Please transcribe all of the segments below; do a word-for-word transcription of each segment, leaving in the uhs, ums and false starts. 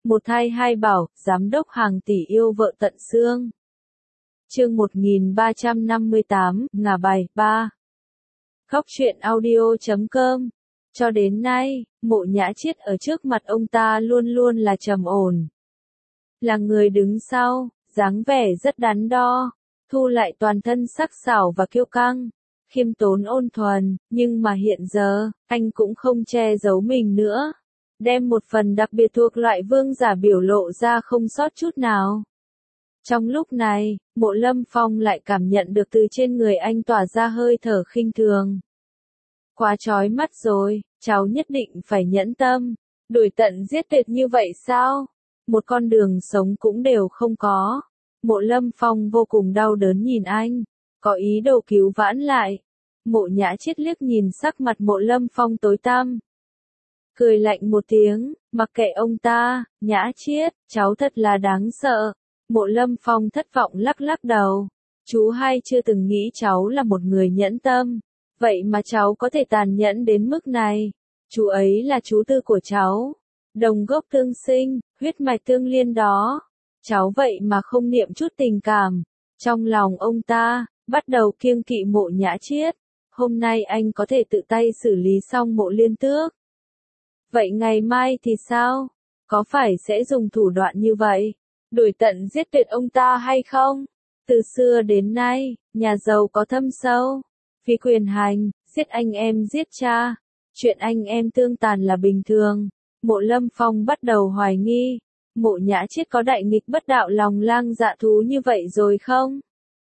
Một thai hai bảo, giám đốc hàng tỷ yêu vợ tận xương. Chương một nghìn ba trăm năm mươi tám, ngả bài, ba. Khóc chuyện audio chấm com. Cho đến nay, Mộ Nhã Chiết ở trước mặt ông ta luôn luôn là trầm ổn. Là người đứng sau, dáng vẻ rất đắn đo, thu lại toàn thân sắc sảo và kiêu căng, khiêm tốn ôn thuần, nhưng mà hiện giờ, anh cũng không che giấu mình nữa. Đem một phần đặc biệt thuộc loại vương giả biểu lộ ra không sót chút nào. Trong lúc này, Mộ Lâm Phong lại cảm nhận được từ trên người anh tỏa ra hơi thở khinh thường. Quá chói mắt rồi, cháu nhất định phải nhẫn tâm. Đuổi tận giết tuyệt như vậy sao? Một con đường sống cũng đều không có. Mộ Lâm Phong vô cùng đau đớn nhìn anh, có ý đồ cứu vãn lại. Mộ Nhã Chiết liếc nhìn sắc mặt Mộ Lâm Phong tối tăm, cười lạnh một tiếng, mặc kệ ông ta. Nhã Chiết, cháu thật là đáng sợ. Mộ Lâm Phong thất vọng lắc lắc đầu. Chú hai chưa từng nghĩ cháu là một người nhẫn tâm. Vậy mà cháu có thể tàn nhẫn đến mức này. Chú ấy là chú tư của cháu. Đồng gốc tương sinh, huyết mạch tương liên đó. Cháu vậy mà không niệm chút tình cảm. Trong lòng ông ta, bắt đầu kiêng kỵ Mộ Nhã Chiết. Hôm nay anh có thể tự tay xử lý xong Mộ Liên Tước. Vậy ngày mai thì sao? Có phải sẽ dùng thủ đoạn như vậy? Đuổi tận giết tuyệt ông ta hay không? Từ xưa đến nay, nhà giàu có thâm sâu. Vì quyền hành, giết anh em giết cha. Chuyện anh em tương tàn là bình thường. Mộ Lâm Phong bắt đầu hoài nghi. Mộ Nhã Chiết có đại nghịch bất đạo lòng lang dạ thú như vậy rồi không?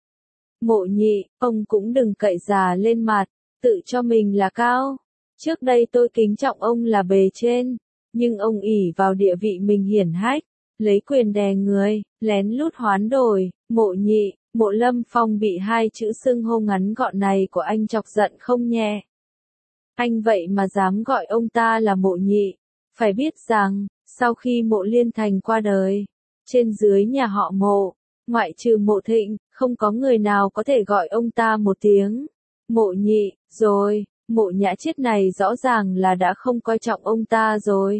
Mộ Nhị, ông cũng đừng cậy già lên mặt, tự cho mình là cao. Trước đây tôi kính trọng ông là bề trên, nhưng ông ỷ vào địa vị mình hiển hách, lấy quyền đè người, lén lút hoán đổi. Mộ Nhị, Mộ Lâm Phong bị hai chữ xưng hô ngắn gọn này của anh chọc giận không nhẹ. Anh vậy mà dám gọi ông ta là Mộ Nhị. Phải biết rằng, sau khi Mộ Liên Thành qua đời, trên dưới nhà họ Mộ, ngoại trừ Mộ Thịnh, không có người nào có thể gọi ông ta một tiếng Mộ Nhị. Rồi, Mộ Nhã Chiết này rõ ràng là đã không coi trọng ông ta rồi.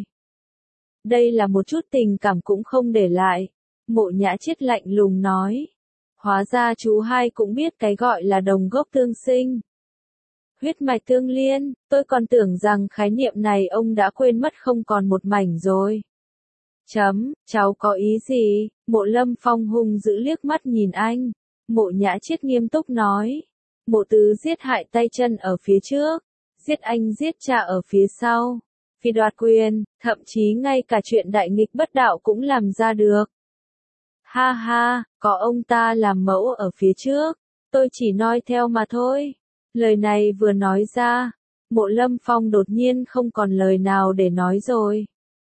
Đây là một chút tình cảm cũng không để lại. Mộ Nhã Chiết lạnh lùng nói. Hóa ra chú hai cũng biết cái gọi là đồng gốc tương sinh. Huyết mạch tương liên, tôi còn tưởng rằng khái niệm này ông đã quên mất không còn một mảnh rồi. Chấm, cháu có ý gì? Mộ Lâm Phong hung dữ liếc mắt nhìn anh. Mộ Nhã Chiết nghiêm túc nói. Mộ Tứ giết hại tay chân ở phía trước, giết anh giết cha ở phía sau. Vì đoạt quyền, thậm chí ngay cả chuyện đại nghịch bất đạo cũng làm ra được. Ha ha, có ông ta làm mẫu ở phía trước, tôi chỉ nói theo mà thôi. Lời này vừa nói ra, Mộ Lâm Phong đột nhiên không còn lời nào để nói rồi.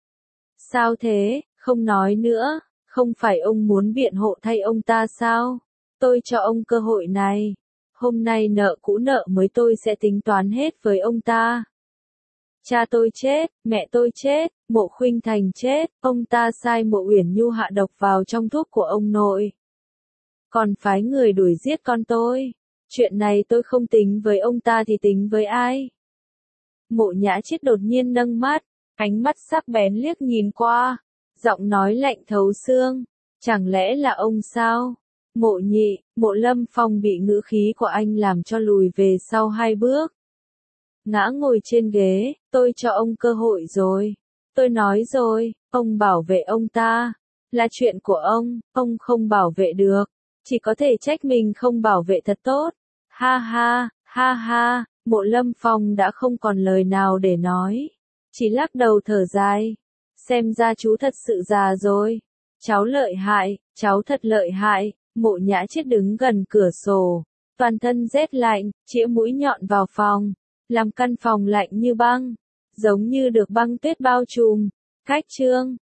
Sao thế, không nói nữa, không phải ông muốn biện hộ thay ông ta sao? Tôi cho ông cơ hội này. Hôm nay nợ cũ nợ mới tôi sẽ tính toán hết với ông ta. Cha tôi chết, mẹ tôi chết, Mộ Khuynh Thành chết, ông ta sai Mộ Uyển Nhu hạ độc vào trong thuốc của ông nội. Còn phái người đuổi giết con tôi. Chuyện này tôi không tính với ông ta thì tính với ai? Mộ Nhã Chiết đột nhiên nâng mắt, ánh mắt sắc bén liếc nhìn qua, giọng nói lạnh thấu xương. Chẳng lẽ là ông sao? Mộ Nhị, Mộ Lâm Phong bị ngữ khí của anh làm cho lùi về sau hai bước. Ngã ngồi trên ghế, tôi cho ông cơ hội rồi. Tôi nói rồi, ông bảo vệ ông ta. Là chuyện của ông, ông không bảo vệ được. Chỉ có thể trách mình không bảo vệ thật tốt. Ha ha, ha ha, Mộ Lâm Phong đã không còn lời nào để nói. Chỉ lắc đầu thở dài. Xem ra chú thật sự già rồi. Cháu lợi hại, cháu thật lợi hại. Mộ Nhã Chiết đứng gần cửa sổ, toàn thân rét lạnh, chĩa mũi nhọn vào phòng, làm căn phòng lạnh như băng, giống như được băng tuyết bao trùm. Khách trương,